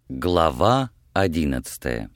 Глава 11.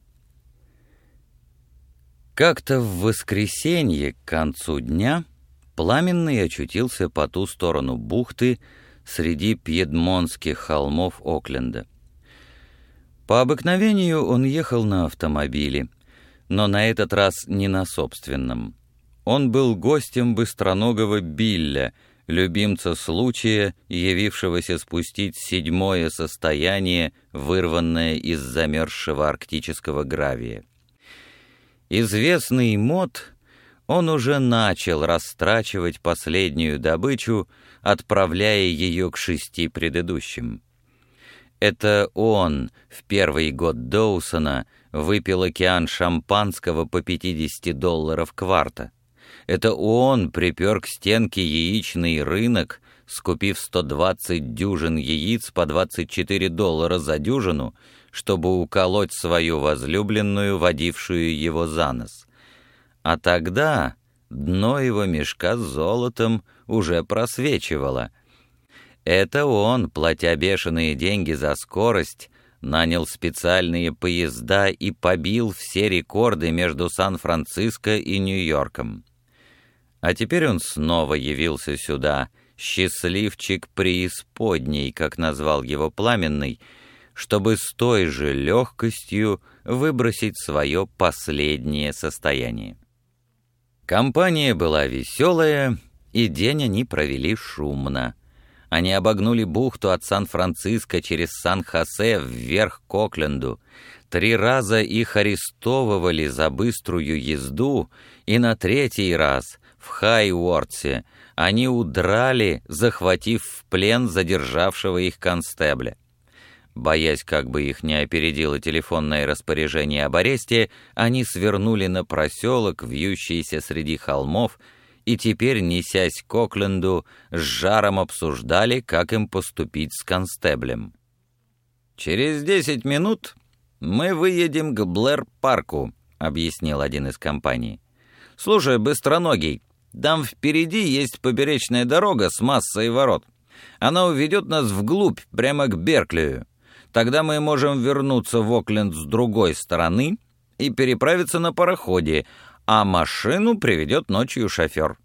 Как-то в воскресенье к концу дня Пламенный очутился по ту сторону бухты среди пьедмонтских холмов Окленда. По обыкновению он ехал на автомобиле, но на этот раз не на собственном. Он был гостем быстроногого Билля, любимца случая, явившегося спустить седьмое состояние, вырванное из замерзшего арктического гравия. Известный мод, он уже начал растрачивать последнюю добычу, отправляя ее к 6 предыдущим. Это он в первый год Доусона выпил океан шампанского по $50 кварта. Это он припер к стенке яичный рынок, скупив 120 дюжин яиц по $24 за дюжину, чтобы уколоть свою возлюбленную, водившую его за нос. А тогда дно его мешка с золотом уже просвечивало. Это он, платя бешеные деньги за скорость, нанял специальные поезда и побил все рекорды между Сан-Франциско и Нью-Йорком. А теперь он снова явился сюда, счастливчик преисподней, как назвал его Пламенный, чтобы с той же легкостью выбросить свое последнее состояние. Компания была веселая, и день они провели шумно. Они обогнули бухту от Сан-Франциско через Сан-Хосе вверх к Окленду. 3 раза их арестовывали за быструю езду, и на 3-й раз в Хай-Уортсе они удрали, захватив в плен задержавшего их констебля. Боясь, как бы их не опередило телефонное распоряжение об аресте, они свернули на проселок, вьющийся среди холмов, и теперь, несясь к Окленду, с жаром обсуждали, как им поступить с констеблем. «Через 10 минут мы выедем к Блэр-парку», — объяснил один из компаний. «Слушай, быстроногий, там впереди есть поперечная дорога с массой ворот. Она уведет нас вглубь, прямо к Берклию. Тогда мы можем вернуться в Окленд с другой стороны и переправиться на пароходе, а машину приведет ночью шофер».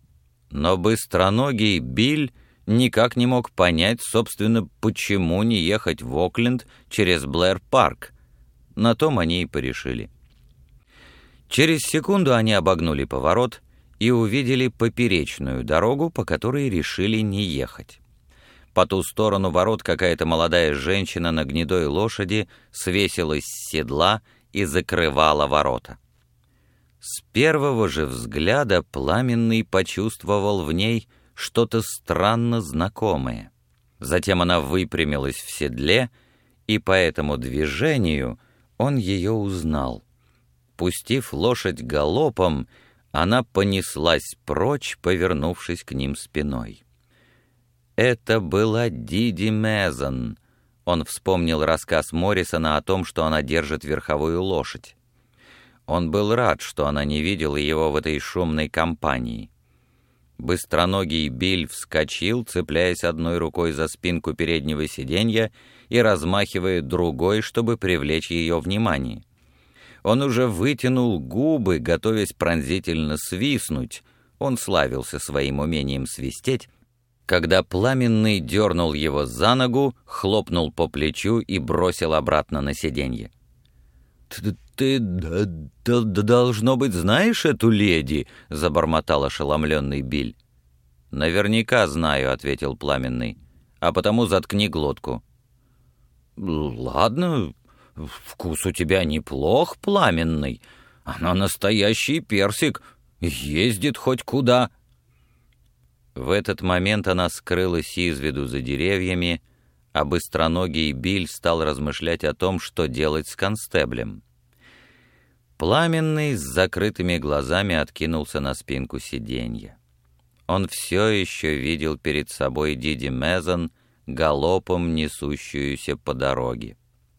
Но быстроногий Биль никак не мог понять, собственно, почему не ехать в Окленд через Блэр-парк. На том они и порешили. Через секунду они обогнули поворот и увидели поперечную дорогу, по которой решили не ехать. По ту сторону ворот какая-то молодая женщина на гнедой лошади свесилась с седла и закрывала ворота. С первого же взгляда Пламенный почувствовал в ней что-то странно знакомое. Затем она выпрямилась в седле, и по этому движению он ее узнал. Пустив лошадь галопом, она понеслась прочь, повернувшись к ним спиной. Это была Диди Мезон. Он вспомнил рассказ Моррисона о том, что она держит верховую лошадь. Он был рад, что она не видела его в этой шумной компании. Быстроногий Биль вскочил, цепляясь одной рукой за спинку переднего сиденья и размахивая другой, чтобы привлечь ее внимание. Он уже вытянул губы, готовясь пронзительно свистнуть. Он славился своим умением свистеть, когда Пламенный дернул его за ногу, хлопнул по плечу и бросил обратно на сиденье. «Ты должно быть, знаешь эту леди?» — забормотал ошеломленный Биль. «Наверняка знаю», — ответил Пламенный, — «а потому заткни глотку». «Ладно, вкус у тебя неплох, Пламенный. Она настоящий персик, ездит хоть куда». В этот момент она скрылась из виду за деревьями, а быстроногий Биль стал размышлять о том, что делать с констеблем. Пламенный с закрытыми глазами откинулся на спинку сиденья. Он все еще видел перед собой Диди Мезон, галопом несущуюся по дороге.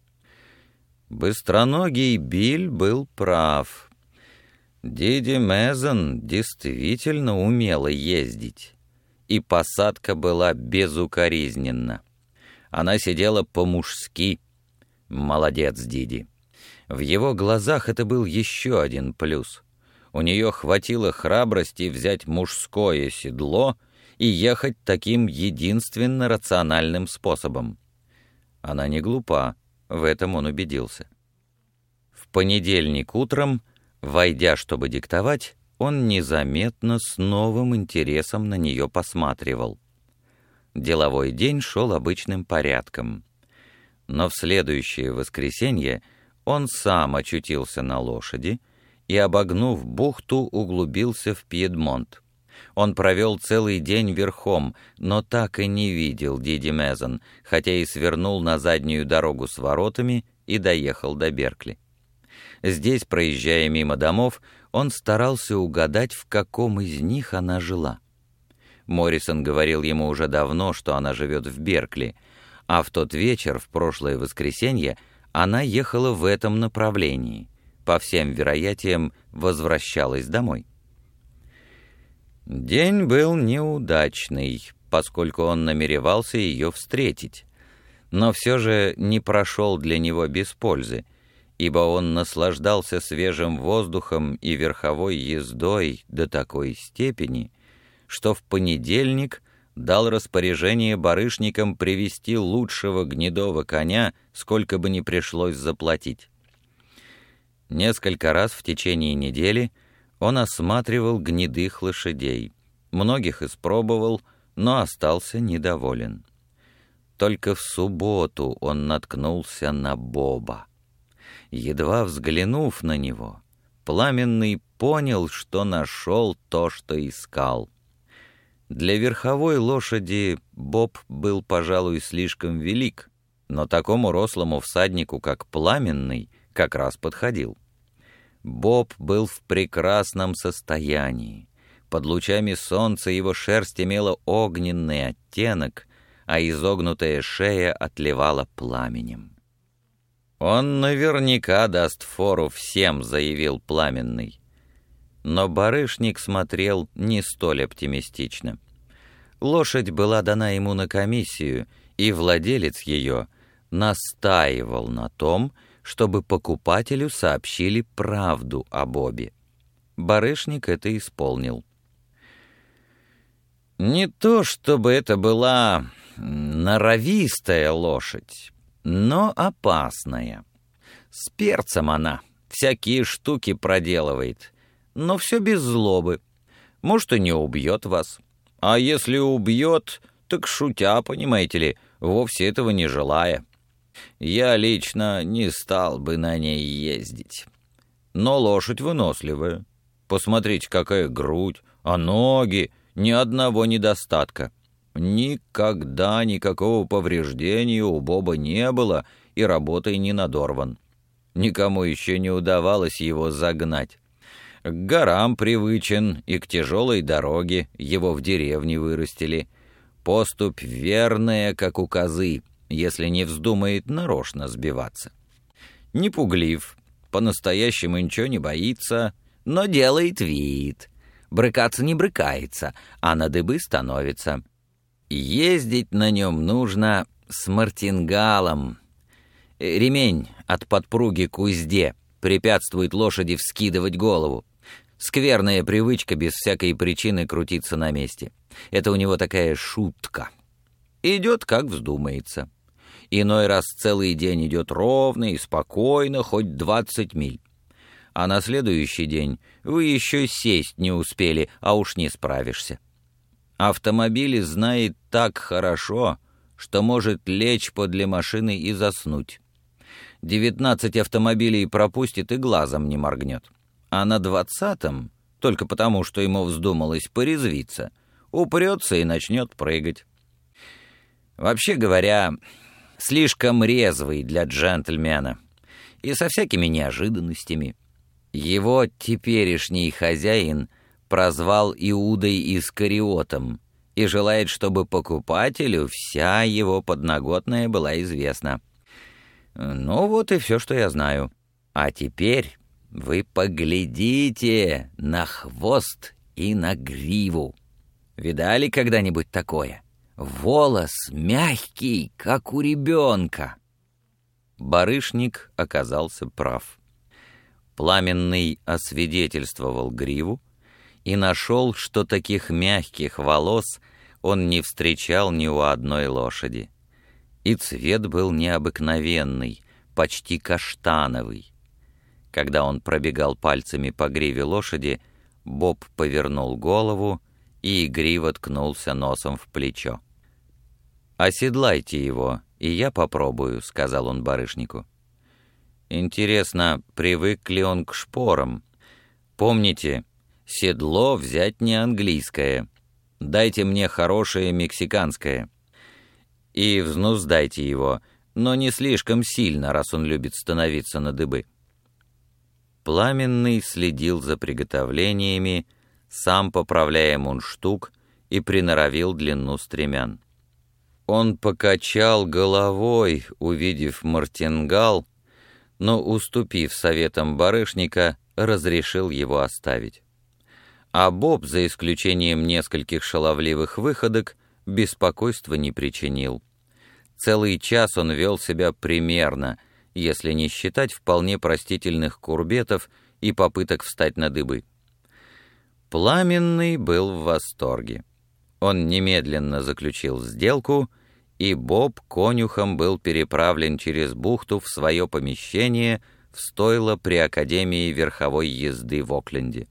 Быстроногий Биль был прав. Диди Мезон действительно умела ездить, и посадка была безукоризненна. Она сидела по-мужски, Молодец, Диди. В его глазах это был еще один плюс. У нее хватило храбрости взять мужское седло и ехать таким единственно рациональным способом. Она не глупа, в этом он убедился. В понедельник утром, войдя, чтобы диктовать, он незаметно с новым интересом на нее посматривал. Деловой день шел обычным порядком. Но в следующее воскресенье он сам очутился на лошади и, обогнув бухту, углубился в Пьедмонт. Он провел целый день верхом, но так и не видел Диди Мезон, хотя и свернул на заднюю дорогу с воротами и доехал до Беркли. Здесь, проезжая мимо домов, он старался угадать, в каком из них она жила. Моррисон говорил ему уже давно, что она живет в Беркли, а в тот вечер, в прошлое воскресенье, она ехала в этом направлении, по всем вероятиям возвращалась домой. День был неудачный, поскольку он намеревался ее встретить, но все же не прошел для него без пользы, ибо он наслаждался свежим воздухом и верховой ездой до такой степени, что в понедельник дал распоряжение барышникам привести лучшего гнедого коня, сколько бы ни пришлось заплатить. Несколько раз в течение недели он осматривал гнедых лошадей, многих испробовал, но остался недоволен. Только в субботу он наткнулся на Боба. Едва взглянув на него, Пламенный понял, что нашел то, что искал. Для верховой лошади Боб был, пожалуй, слишком велик, но такому рослому всаднику, как Пламенный, как раз подходил. Боб был в прекрасном состоянии. Под лучами солнца его шерсть имела огненный оттенок, а изогнутая шея отливала пламенем. «Он наверняка даст фору всем», — заявил Пламенный. Но барышник смотрел не столь оптимистично. Лошадь была дана ему на комиссию, и владелец ее настаивал на том, чтобы покупателю сообщили правду о Бобе. Барышник это исполнил. Не то чтобы это была норовистая лошадь, но опасная. С перцем она, всякие штуки проделывает, но все без злобы. Может, и не убьет вас. А если убьет, так шутя, понимаете ли, вовсе этого не желая. Я лично не стал бы на ней ездить. Но лошадь выносливая. Посмотрите, какая грудь, а ноги, ни одного недостатка. Никогда никакого повреждения у Боба не было, и работой не надорван. Никому еще не удавалось его загнать. К горам привычен и к тяжелой дороге, его в деревне вырастили. Поступь верная, как у козы, если не вздумает нарочно сбиваться. Не пуглив, по-настоящему ничего не боится, но делает вид. Брыкаться не брыкается, а на дыбы становится. Ездить на нем нужно с мартингалом. Ремень от подпруги к узде препятствует лошади вскидывать голову. Скверная привычка без всякой причины крутиться на месте. Это у него такая шутка. Идет, как вздумается. Иной раз целый день идет ровно и спокойно, хоть 20 миль. А на следующий день вы еще сесть не успели, а уж не справишься. Автомобили знает так хорошо, что может лечь подле машины и заснуть. 19 автомобилей пропустит и глазом не моргнет. А на 20-м, только потому, что ему вздумалось порезвиться, упрется и начнет прыгать. Вообще говоря, слишком резвый для джентльмена и со всякими неожиданностями. Его теперешний хозяин прозвал Иудой Искариотом и желает, чтобы покупателю вся его подноготная была известна. Ну вот и все, что я знаю. А теперь вы поглядите на хвост и на гриву. Видали когда-нибудь такое? Волос мягкий, как у ребенка. Барышник оказался прав. Пламенный освидетельствовал гриву и нашел, что таких мягких волос он не встречал ни у одной лошади. И цвет был необыкновенный, почти каштановый. Когда он пробегал пальцами по гриве лошади, Боб повернул голову и игриво ткнулся носом в плечо. «Оседлайте его, и я попробую», — сказал он барышнику. «Интересно, привык ли он к шпорам? Помните, седло взять не английское. Дайте мне хорошее мексиканское. И взнуздайте его, но не слишком сильно, раз он любит становиться на дыбы». Пламенный следил за приготовлениями, сам поправляя мундштук и приноровил длину стремян. Он покачал головой, увидев мартингал, но, уступив советам барышника, разрешил его оставить. А Боб, за исключением нескольких шаловливых выходок, беспокойства не причинил. Целый час он вел себя примерно, если не считать вполне простительных курбетов и попыток встать на дыбы. Пламенный был в восторге. Он немедленно заключил сделку, и Боб конюхом был переправлен через бухту в свое помещение в стойло при Академии верховой езды в Окленде.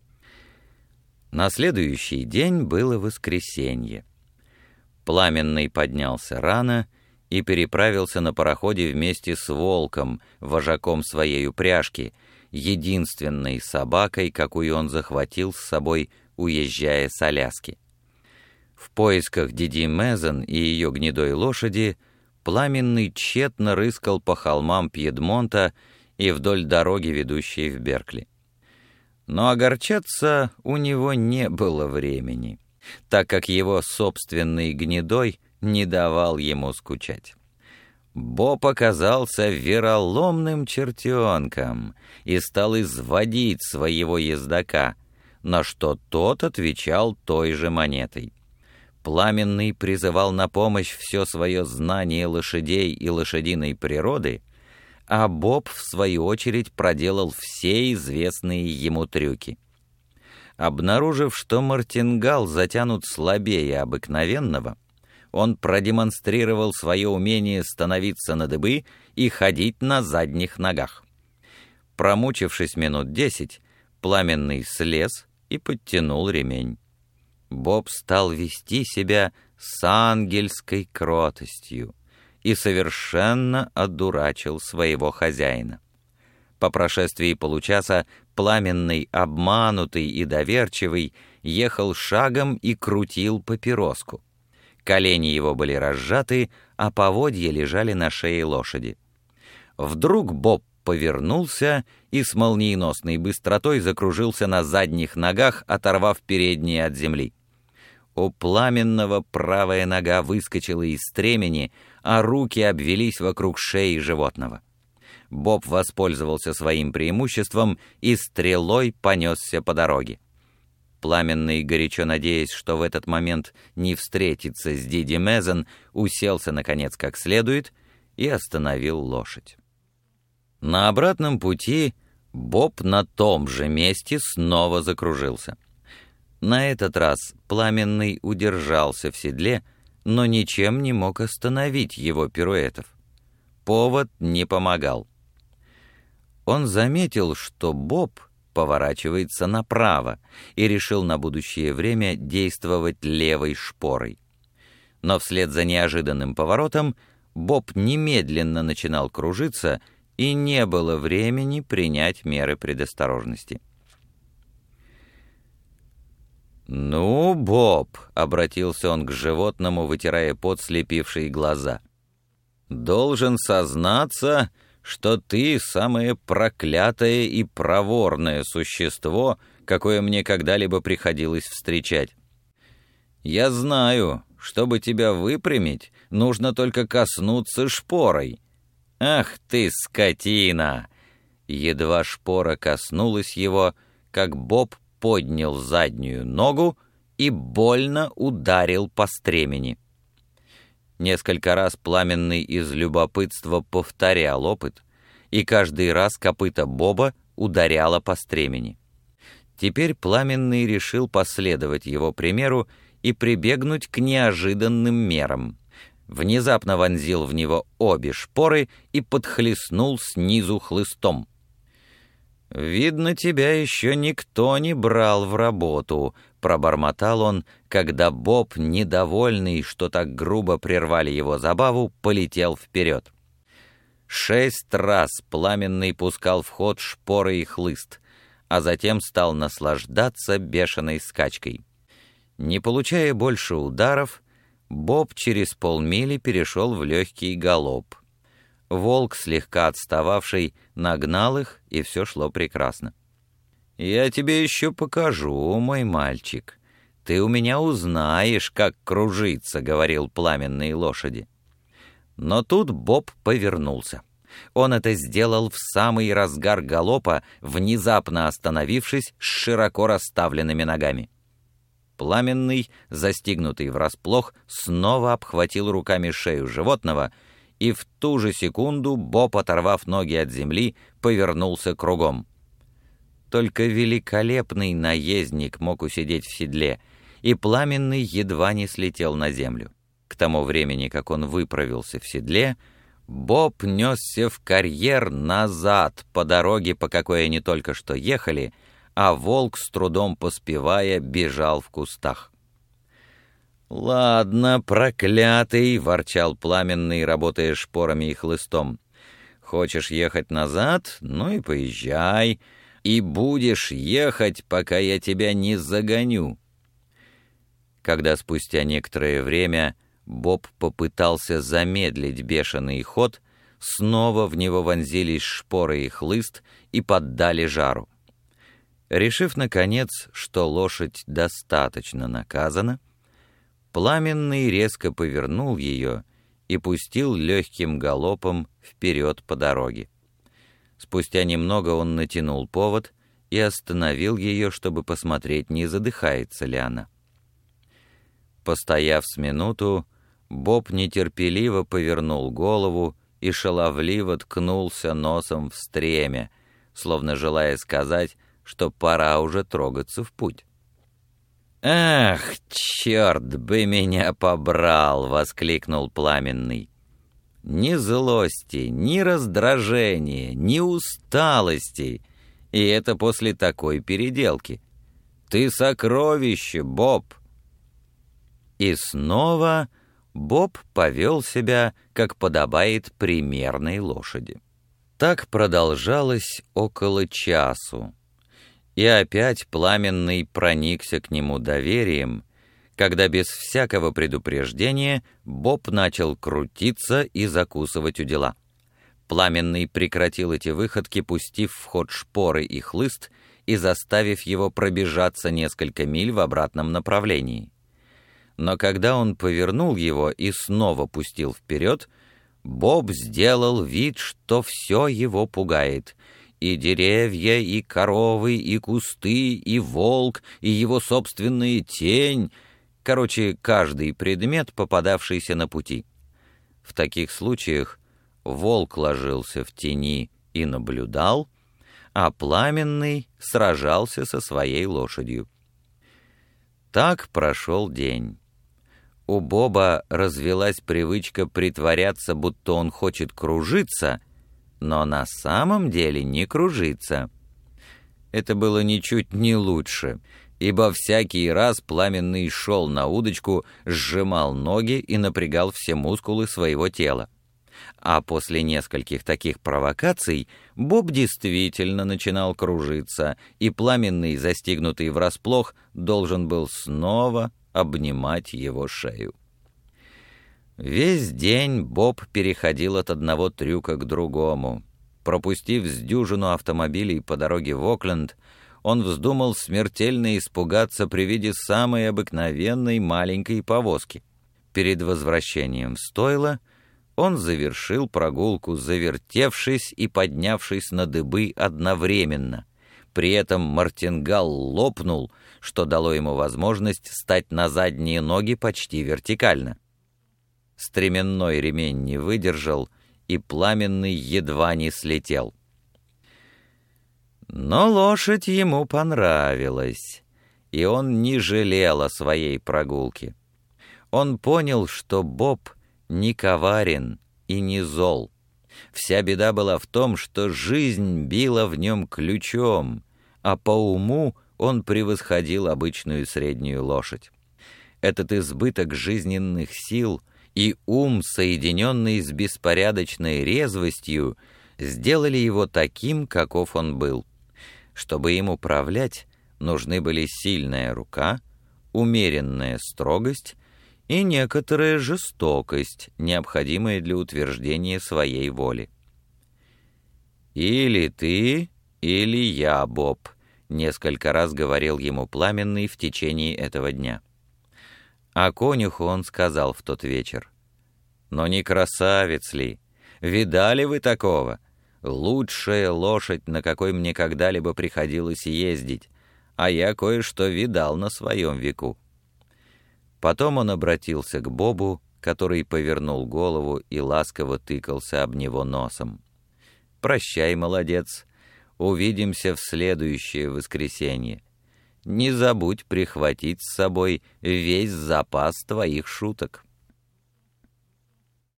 На следующий день было воскресенье. Пламенный поднялся рано и переправился на пароходе вместе с Волком, вожаком своей упряжки, единственной собакой, какую он захватил с собой, уезжая с Аляски. В поисках Диди Мезен и ее гнедой лошади Пламенный тщетно рыскал по холмам Пьедмонта и вдоль дороги, ведущей в Беркли. Но огорчаться у него не было времени, так как его собственный гнедой не давал ему скучать. Боб оказался вероломным чертенком и стал изводить своего ездока, на что тот отвечал той же монетой. Пламенный призывал на помощь все свое знание лошадей и лошадиной природы, а Боб, в свою очередь, проделал все известные ему трюки. Обнаружив, что мартингал затянут слабее обыкновенного, он продемонстрировал свое умение становиться на дыбы и ходить на задних ногах. Промучившись минут 10, Пламенный слез и подтянул ремень. Боб стал вести себя с ангельской кротостью и совершенно одурачил своего хозяина. По прошествии получаса Пламенный, обманутый и доверчивый, ехал шагом и крутил папироску. Колени его были разжаты, а поводья лежали на шее лошади. Вдруг Боб повернулся и с молниеносной быстротой закружился на задних ногах, оторвав передние от земли. У Пламенного правая нога выскочила из стремени, а руки обвелись вокруг шеи животного. Боб воспользовался своим преимуществом и стрелой понесся по дороге. Пламенный, горячо надеясь, что в этот момент не встретится с Диди Мезен, уселся, наконец, как следует и остановил лошадь. На обратном пути Боб на том же месте снова закружился. На этот раз Пламенный удержался в седле, но ничем не мог остановить его пируэтов. Повод не помогал. Он заметил, что Боб поворачивается направо и решил на будущее время действовать левой шпорой. Но вслед за неожиданным поворотом Боб немедленно начинал кружиться, и не было времени принять меры предосторожности. «Ну, Боб», — обратился он к животному, вытирая пот, слепившие глаза, — «должен сознаться, что ты самое проклятое и проворное существо, какое мне когда-либо приходилось встречать. Я знаю, чтобы тебя выпрямить, нужно только коснуться шпорой. Ах ты, скотина!» Едва шпора коснулась его, как Боб поднял заднюю ногу и больно ударил по стремени. Несколько раз Пламенный из любопытства повторял опыт, и каждый раз копыто Боба ударяло по стремени. Теперь Пламенный решил последовать его примеру и прибегнуть к неожиданным мерам. Внезапно вонзил в него обе шпоры и подхлестнул снизу хлыстом. «Видно, тебя еще никто не брал в работу», — пробормотал он, когда Боб, недовольный, что так грубо прервали его забаву, полетел вперед. 6 раз Пламенный пускал в ход шпоры и хлыст, а затем стал наслаждаться бешеной скачкой. Не получая больше ударов, Боб через полмили перешел в легкий галоп. Волк, слегка отстававший, нагнал их, и все шло прекрасно. «Я тебе еще покажу, мой мальчик. Ты у меня узнаешь, как кружиться», — говорил Пламенный лошади. Но тут Боб повернулся. Он это сделал в самый разгар галопа, внезапно остановившись с широко расставленными ногами. Пламенный, застигнутый врасплох, снова обхватил руками шею животного, и в ту же секунду Боб, оторвав ноги от земли, повернулся кругом. Только великолепный наездник мог усидеть в седле, и Пламенный едва не слетел на землю. К тому времени, как он выправился в седле, Боб несся в карьер назад по дороге, по какой они только что ехали, а волк, с трудом поспевая, бежал в кустах. «Ладно, проклятый!» — ворчал Пламенный, работая шпорами и хлыстом. «Хочешь ехать назад? Ну и поезжай, и будешь ехать, пока я тебя не загоню». Когда спустя некоторое время Боб попытался замедлить бешеный ход, снова в него вонзились шпоры и хлыст и поддали жару. Решив, наконец, что лошадь достаточно наказана, Пламенный резко повернул ее и пустил легким галопом вперед по дороге. Спустя немного он натянул повод и остановил ее, чтобы посмотреть, не задыхается ли она. Постояв с минуту, Боб нетерпеливо повернул голову и шаловливо ткнулся носом в стремя, словно желая сказать, что пора уже трогаться в путь. «Ах, черт бы меня побрал!» — воскликнул Пламенный. «Ни злости, ни раздражения, ни усталости, и это после такой переделки. Ты сокровище, Боб!» И снова Боб повел себя, как подобает примерной лошади. Так продолжалось около часу. И опять Пламенный проникся к нему доверием, когда без всякого предупреждения Боб начал крутиться и закусывать удила. Пламенный прекратил эти выходки, пустив в ход шпоры и хлыст и заставив его пробежаться несколько миль в обратном направлении. Но когда он повернул его и снова пустил вперед, Боб сделал вид, что все его пугает — и деревья, и коровы, и кусты, и волк, и его собственная тень, короче, каждый предмет, попадавшийся на пути. В таких случаях волк ложился в тени и наблюдал, а Пламенный сражался со своей лошадью. Так прошел день. У Боба развелась привычка притворяться, будто он хочет кружиться, но на самом деле не кружится. Это было ничуть не лучше, ибо всякий раз Пламенный шел на удочку, сжимал ноги и напрягал все мускулы своего тела. А после нескольких таких провокаций Боб действительно начинал кружиться, и Пламенный, застигнутый врасплох, должен был снова обнимать его шею. Весь день Боб переходил от одного трюка к другому. Пропустив с дюжину автомобилей по дороге в Окленд, он вздумал смертельно испугаться при виде самой обыкновенной маленькой повозки. Перед возвращением в стойло он завершил прогулку, завертевшись и поднявшись на дыбы одновременно. При этом мартингал лопнул, что дало ему возможность стать на задние ноги почти вертикально. стременной ремень не выдержал, и Пламенный едва не слетел. Но лошадь ему понравилась, и он не жалел о своей прогулке. Он понял, что Боб не коварен и не зол. Вся беда была в том, что жизнь била в нем ключом, а по уму он превосходил обычную среднюю лошадь. Этот избыток жизненных сил и ум, соединенный с беспорядочной резвостью, сделали его таким, каков он был. Чтобы им управлять, нужны были сильная рука, умеренная строгость и некоторая жестокость, необходимая для утверждения своей воли. «Или ты, или я, Боб», — несколько раз говорил ему Пламенный в течение этого дня. А конюху он сказал в тот вечер: «Но не красавец ли? Видали вы такого? Лучшая лошадь, на какой мне когда-либо приходилось ездить, а я кое-что видал на своем веку». Потом он обратился к Бобу, который повернул голову и ласково тыкался об него носом. «Прощай, молодец, увидимся в следующее воскресенье. Не забудь прихватить с собой весь запас твоих шуток».